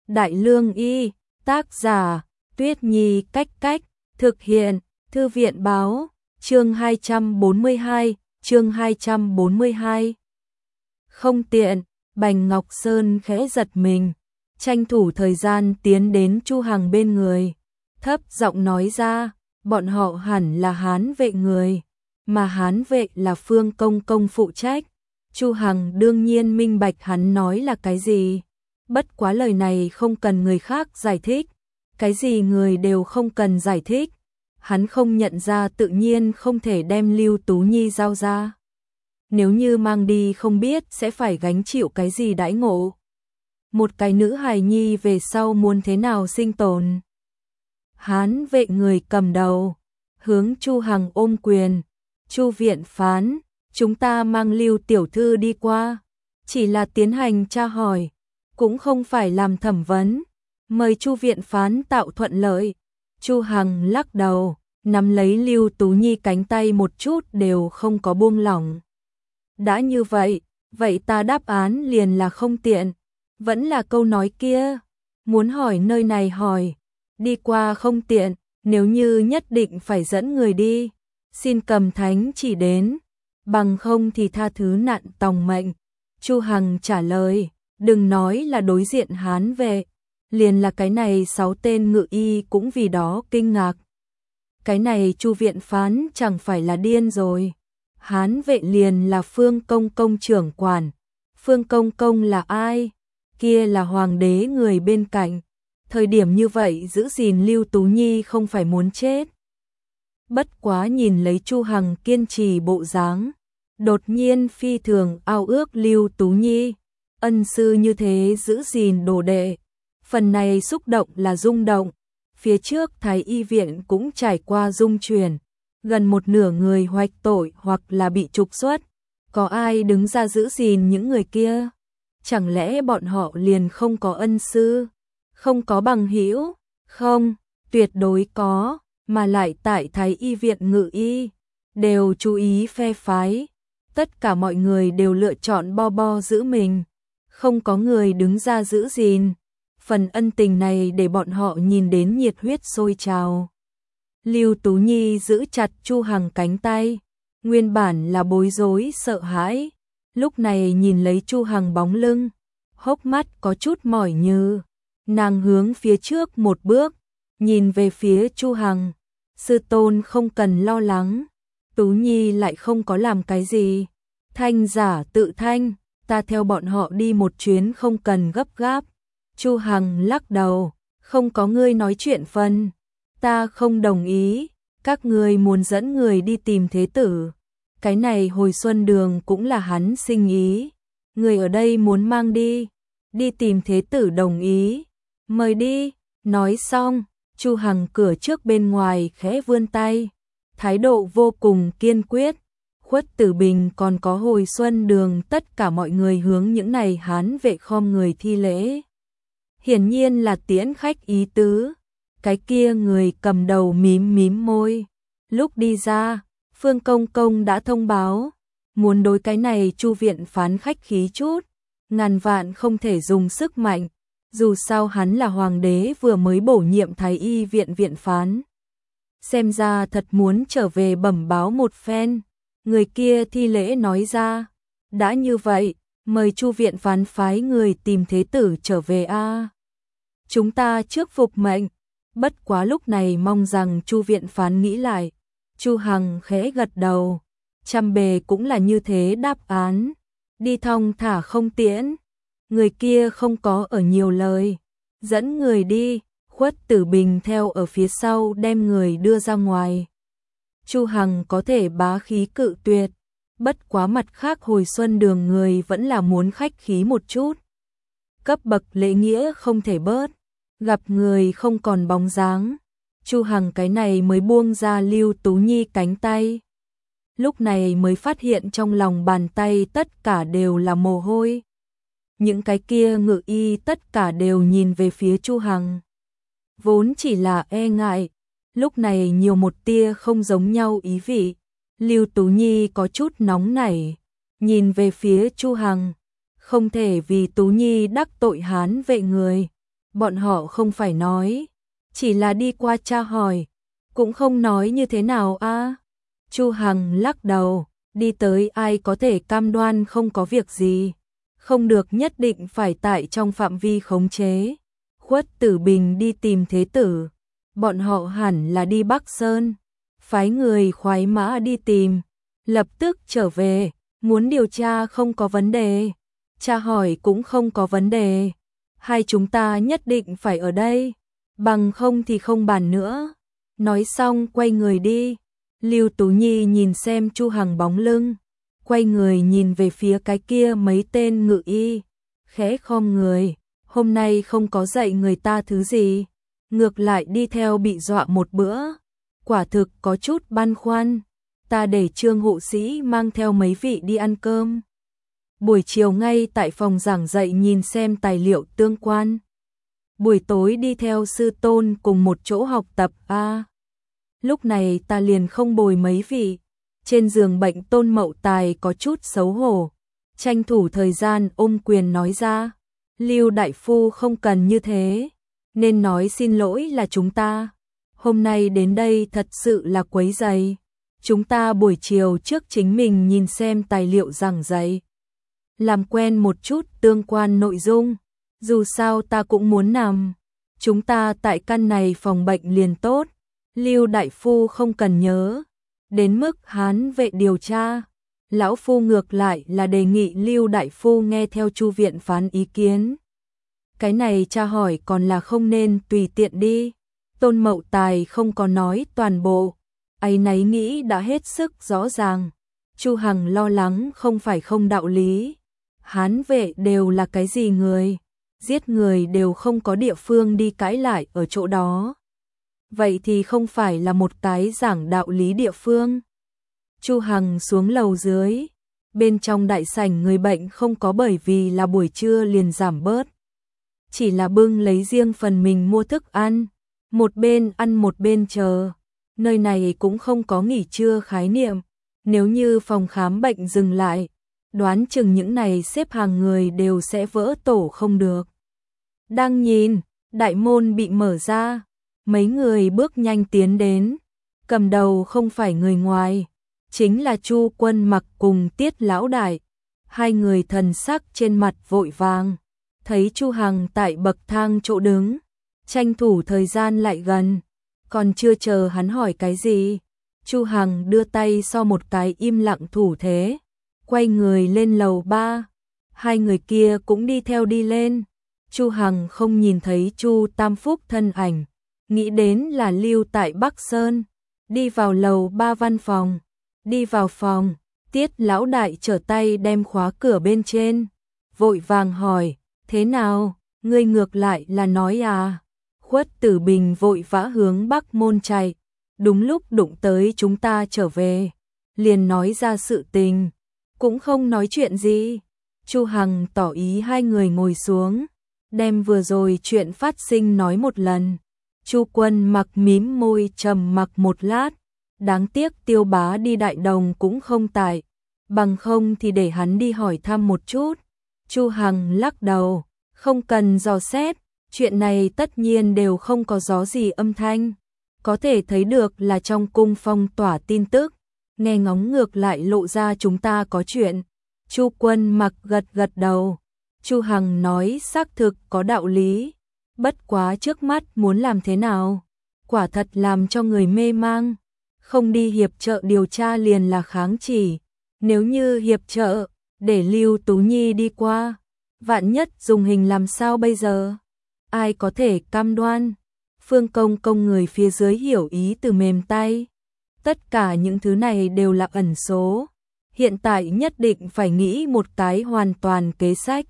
Đại Lương Y, tác giả, Tuyết Nhi Cách Cách, thực hiện, Thư viện báo, chương 242, Không tiện, Bành Ngọc Sơn khẽ giật mình, tranh thủ thời gian tiến đến Chu Hằng bên người, thấp giọng nói ra, bọn họ hẳn là Hán Vệ người, mà Hán Vệ là Phương Công Công phụ trách. Chu Hằng đương nhiên minh bạch hắn nói là cái gì, bất quá lời này không cần người khác giải thích, cái gì người đều không cần giải thích, hắn không nhận ra tự nhiên không thể đem Lưu Tú Nhi giao ra. Nếu như mang đi không biết sẽ phải gánh chịu cái gì đãi ngộ. Một cái nữ hài nhi về sau muốn thế nào sinh tồn. Hán Vệ người cầm đầu, hướng Chu Hằng ôm quyền, Chu viện phán, chúng ta mang Lưu tiểu thư đi qua, chỉ là tiến hành tra hỏi, cũng không phải làm thẩm vấn, mời Chu viện phán tạo thuận lợi. Chu Hằng lắc đầu, nắm lấy Lưu Tú Nhi cánh tay một chút đều không có buông lỏng. Đã như vậy, vậy ta đáp án liền là không tiện, vẫn là câu nói kia, muốn hỏi nơi này hỏi, đi qua không tiện, nếu như nhất định phải dẫn người đi, xin cầm thánh chỉ đến, bằng không thì tha thứ nạn tòng mệnh. Chu Hằng trả lời, đừng nói là đối diện Hán Vệ, liền là cái này 6 tên ngự y cũng vì đó kinh ngạc. Cái này Chu viện phán chẳng phải là điên rồi. Hán Vệ liền là Phương Công Công trưởng quản. Phương Công Công là ai? Kia là hoàng đế người bên cạnh. Thời điểm như vậy giữ gìn Lưu Tú Nhi không phải muốn chết. Bất quá nhìn lấy Chu Hằng kiên trì bộ dáng, đột nhiên phi thường ao ước Lưu Tú Nhi, ân sư như thế giữ gìn đồ đệ. Phần này xúc động là rung động, phía trước Thái y viện cũng trải qua dung chuyển, gần một nửa người hoạch tội hoặc là bị trục xuất, có ai đứng ra giữ gìn những người kia? Chẳng lẽ bọn họ liền không có ân sư, không có bằng hữu? Không, tuyệt đối có, mà lại tại Thái y viện ngự y, đều chú ý phe phái, tất cả mọi người đều lựa chọn bo giữ mình, không có người đứng ra giữ gìn. Phần ân tình này để bọn họ nhìn đến nhiệt huyết sôi trào. Lưu Tú Nhi giữ chặt Chu Hằng cánh tay, nguyên bản là bối rối sợ hãi, lúc này nhìn lấy Chu Hằng bóng lưng, hốc mắt có chút mỏi như, nàng hướng phía trước một bước, nhìn về phía Chu Hằng, sư tôn không cần lo lắng, Tú Nhi lại không có làm cái gì, thanh giả tự thanh, ta theo bọn họ đi một chuyến không cần gấp gáp. Chu Hằng lắc đầu, không có ngươi nói chuyện phân, ta không đồng ý, các ngươi muốn dẫn người đi tìm thế tử, cái này hồi xuân đường cũng là hắn sinh ý, người ở đây muốn mang đi tìm thế tử đồng ý, mời đi. Nói xong, Chu Hằng cửa trước bên ngoài khẽ vươn tay, thái độ vô cùng kiên quyết. Khuất Tử Bình còn có hồi xuân đường tất cả mọi người hướng những này Hán Vệ khom người thi lễ. Hiển nhiên là tiễn khách ý tứ, cái kia người cầm đầu mím môi. Lúc đi ra, Phương Công Công đã thông báo, muốn đối cái này Chu viện phán khách khí chút, ngàn vạn không thể dùng sức mạnh, dù sao hắn là hoàng đế vừa mới bổ nhiệm Thái y viện viện phán. Xem ra thật muốn trở về bẩm báo một phen, người kia thi lễ nói ra, đã như vậy, mời Chu viện phán phái người tìm thế tử trở về a. Chúng ta trước phục mệnh, bất quá lúc này mong rằng Chu viện phán nghĩ lại. Chu Hằng khẽ gật đầu, trăm bề cũng là như thế đáp án, đi thong thả không tiễn. Người kia không có ở nhiều lời, dẫn người đi, Khuất Tử Bình theo ở phía sau đem người đưa ra ngoài. Chu Hằng có thể bá khí cự tuyệt, bất quá mặt khác hồi xuân đường người vẫn là muốn khách khí một chút. Cấp bậc lễ nghĩa không thể bớt, gặp người không còn bóng dáng. Chu Hằng cái này mới buông ra Lưu Tú Nhi cánh tay. Lúc này mới phát hiện trong lòng bàn tay tất cả đều là mồ hôi. Những cái kia ngự y tất cả đều nhìn về phía Chu Hằng. Vốn chỉ là e ngại, lúc này nhiều một tia không giống nhau ý vị. Lưu Tú Nhi có chút nóng nảy, nhìn về phía Chu Hằng, không thể vì Tú Nhi đắc tội Hán Vệ người, bọn họ không phải nói, chỉ là đi qua tra hỏi, cũng không nói như thế nào a. Chu Hằng lắc đầu, đi tới ai có thể cam đoan không có việc gì, không được nhất định phải tại trong phạm vi khống chế. Khuất Tử Bình đi tìm Thế Tử, bọn họ hẳn là đi Bắc Sơn, phái người khoái mã đi tìm, lập tức trở về, muốn điều tra không có vấn đề, tra hỏi cũng không có vấn đề, hai chúng ta nhất định phải ở đây, bằng không thì không bàn nữa. Nói xong quay người đi. Lưu Tú Nhi nhìn xem Chu Hằng bóng lưng, quay người nhìn về phía cái kia mấy tên ngự y, khẽ khom người, hôm nay không có dạy người ta thứ gì, ngược lại đi theo bị dọa một bữa, quả thực có chút băn khoăn, ta để Trương hộ sĩ mang theo mấy vị đi ăn cơm. Buổi chiều ngay tại phòng giảng dạy nhìn xem tài liệu tương quan, buổi tối đi theo sư tôn cùng một chỗ học tập a. Lúc này ta liền không bồi mấy vị. Trên giường bệnh Tôn Mậu Tài có chút xấu hổ, tranh thủ thời gian ôm quyền nói ra, Lưu đại phu không cần như thế, nên nói xin lỗi là chúng ta. Hôm nay đến đây thật sự là quấy rầy. Chúng ta buổi chiều trước chính mình nhìn xem tài liệu giảng dạy, làm quen một chút tương quan nội dung, dù sao ta cũng muốn nằm. Chúng ta tại căn này phòng bệnh liền tốt. Lưu đại phu không cần nhớ đến mức Hán vệ điều tra, lão phu ngược lại là đề nghị Lưu đại phu nghe theo Chu viện phán ý kiến. Cái này tra hỏi còn là không nên tùy tiện đi. Tôn Mậu Tài không có nói toàn bộ, áy náy nghĩ đã hết sức rõ ràng. Chu Hằng lo lắng không phải không đạo lý. Hán vệ đều là cái gì người, giết người đều không có địa phương đi cãi lại ở chỗ đó. Vậy thì không phải là một cái giảng đạo lý địa phương. Chu Hằng xuống lầu dưới, bên trong đại sảnh người bệnh không có bởi vì là buổi trưa liền giảm bớt. Chỉ là bưng lấy riêng phần mình mua thức ăn, một bên ăn một bên chờ. Nơi này cũng không có nghỉ trưa khái niệm, nếu như phòng khám bệnh dừng lại, đoán chừng những này xếp hàng người đều sẽ vỡ tổ không được. Đang nhìn, đại môn bị mở ra. Mấy người bước nhanh tiến đến, cầm đầu không phải người ngoài, chính là Chu Quân Mặc cùng Tiết lão đại. Hai người thần sắc trên mặt vội vàng, thấy Chu Hằng tại bậc thang chỗ đứng, tranh thủ thời gian lại gần, còn chưa chờ hắn hỏi cái gì, Chu Hằng đưa tay so một cái im lặng thủ thế, quay người lên lầu 3. Hai người kia cũng đi theo đi lên. Chu Hằng không nhìn thấy Chu Tam Phúc thân ảnh, nghĩ đến là Lưu tại Bắc Sơn, đi vào lầu 3 văn phòng, đi vào phòng, Tiết lão đại trở tay đem khóa cửa bên trên, vội vàng hỏi, thế nào, ngươi ngược lại là nói à? Khuất Tử Bình vội vã hướng Bắc môn chạy, đúng lúc đụng tới chúng ta trở về, liền nói ra sự tình, cũng không nói chuyện gì. Chu Hằng tỏ ý hai người ngồi xuống, đem vừa rồi chuyện phát sinh nói một lần. Chu Quân Mặc mím môi trầm mặc một lát, đáng tiếc Tiêu Bá đi Đại Đồng cũng không tại, bằng không thì để hắn đi hỏi thăm một chút. Chu Hằng lắc đầu, không cần dò xét, chuyện này tất nhiên đều không có gió gì âm thanh, có thể thấy được là trong cung phong tỏa tin tức, nghe ngóng ngược lại lộ ra chúng ta có chuyện. Chu Quân Mặc gật gật đầu, Chu Hằng nói xác thực có đạo lý. Bất quá trước mắt muốn làm thế nào, quả thật làm cho người mê mang, không đi hiệp trợ điều tra liền là kháng chỉ, nếu như hiệp trợ, để Lưu Tú Nhi đi qua, vạn nhất dùng hình làm sao bây giờ, ai có thể cam đoan. Phương Công Công người phía dưới hiểu ý từ mềm tay, tất cả những thứ này đều là ẩn số, hiện tại nhất định phải nghĩ một cái hoàn toàn kế sách.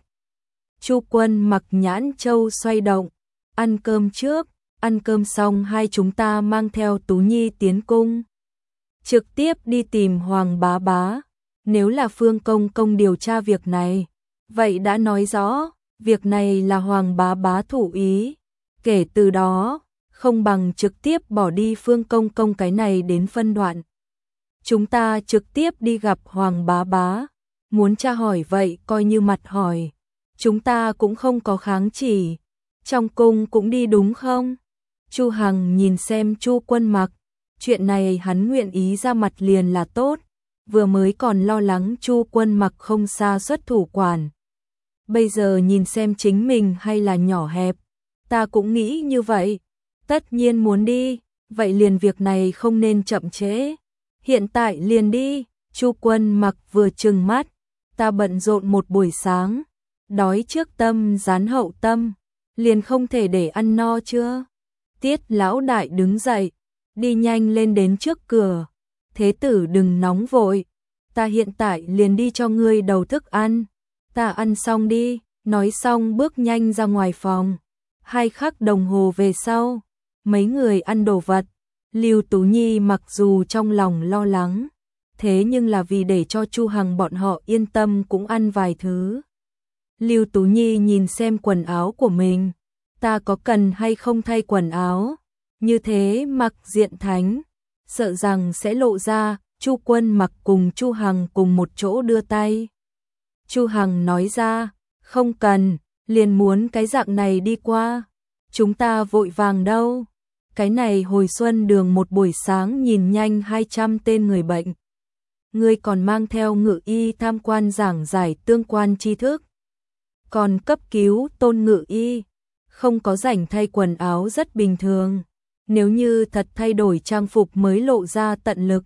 Chu Quân Mặc nhãn châu xoay động, ăn cơm trước, ăn cơm xong hai chúng ta mang theo Tú Nhi tiến cung, trực tiếp đi tìm Hoàng Bá Bá. Nếu là Phương Công Công điều tra việc này, vậy đã nói rõ, việc này là Hoàng Bá Bá thủ ý, kể từ đó, không bằng trực tiếp bỏ đi Phương Công Công cái này đến phân đoạn. Chúng ta trực tiếp đi gặp Hoàng Bá Bá, muốn tra hỏi vậy coi như mặt hỏi, chúng ta cũng không có kháng chỉ. Trong cung cũng đi đúng không? Chu Hằng nhìn xem Chu Quân Mặc, chuyện này hắn nguyện ý ra mặt liền là tốt, vừa mới còn lo lắng Chu Quân Mặc không xa xuất thủ quản. Bây giờ nhìn xem chính mình hay là nhỏ hẹp, ta cũng nghĩ như vậy, tất nhiên muốn đi, vậy liền việc này không nên chậm trễ, hiện tại liền đi. Chu Quân Mặc vừa trừng mắt, ta bận rộn một buổi sáng, đói trước tâm rán hậu tâm, liền không thể để ăn no chưa? Tiết lão đại đứng dậy, đi nhanh lên đến trước cửa, thế tử đừng nóng vội, ta hiện tại liền đi cho ngươi đầu thức ăn, ta ăn xong đi, nói xong bước nhanh ra ngoài phòng. 2 khắc đồng hồ về sau, mấy người ăn đồ vật, Lưu Tú Nhi mặc dù trong lòng lo lắng, thế nhưng là vì để cho Chu Hằng bọn họ yên tâm cũng ăn vài thứ. Lưu Tú Nhi nhìn xem quần áo của mình, ta có cần hay không thay quần áo, như thế mặc diện thánh, sợ rằng sẽ lộ ra. Chu Quân Mặc cùng Chu Hằng cùng một chỗ đưa tay. Chu Hằng nói ra, không cần, liền muốn cái dạng này đi qua, chúng ta vội vàng đâu. Cái này hồi xuân đường một buổi sáng nhìn nhanh 200 tên người bệnh. Ngươi còn mang theo ngự y tham quan giảng giải tương quan tri thức. Còn cấp cứu Tôn ngự y, không có rảnh thay quần áo rất bình thường. Nếu như thật thay đổi trang phục mới lộ ra tận lực.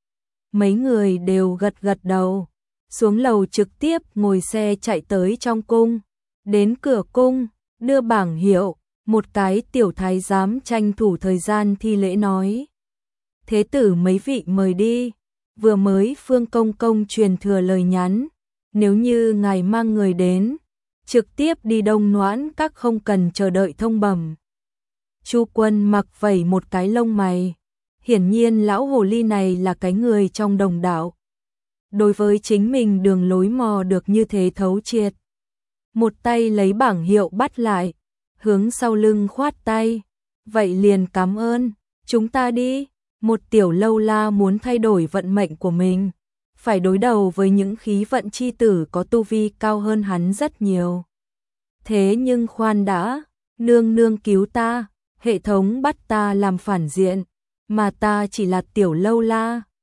Mấy người đều gật gật đầu, xuống lầu trực tiếp ngồi xe chạy tới trong cung. Đến cửa cung, đưa bảng hiệu, một cái tiểu thái giám tranh thủ thời gian thi lễ nói. Thế tử mấy vị mời đi, vừa mới Phương Công Công truyền thừa lời nhắn, nếu như ngài mang người đến, trực tiếp đi Đông Noãn các không cần chờ đợi thông bẩm. Chu Quân Mặc vẩy một cái lông mày, hiển nhiên lão hồ ly này là cái người trong đồng đạo. Đối với chính mình đường lối mò được như thế thấu triệt. Một tay lấy bảng hiệu bắt lại, hướng sau lưng khoát tay, vậy liền cảm ơn, chúng ta đi. Một tiểu lâu la muốn thay đổi vận mệnh của mình, phải đối đầu với những khí vận chi tử có tu vi cao hơn hắn rất nhiều. Thế nhưng khoan đã, nương nương cứu ta, hệ thống bắt ta làm phản diện, mà ta chỉ là tiểu lâu la,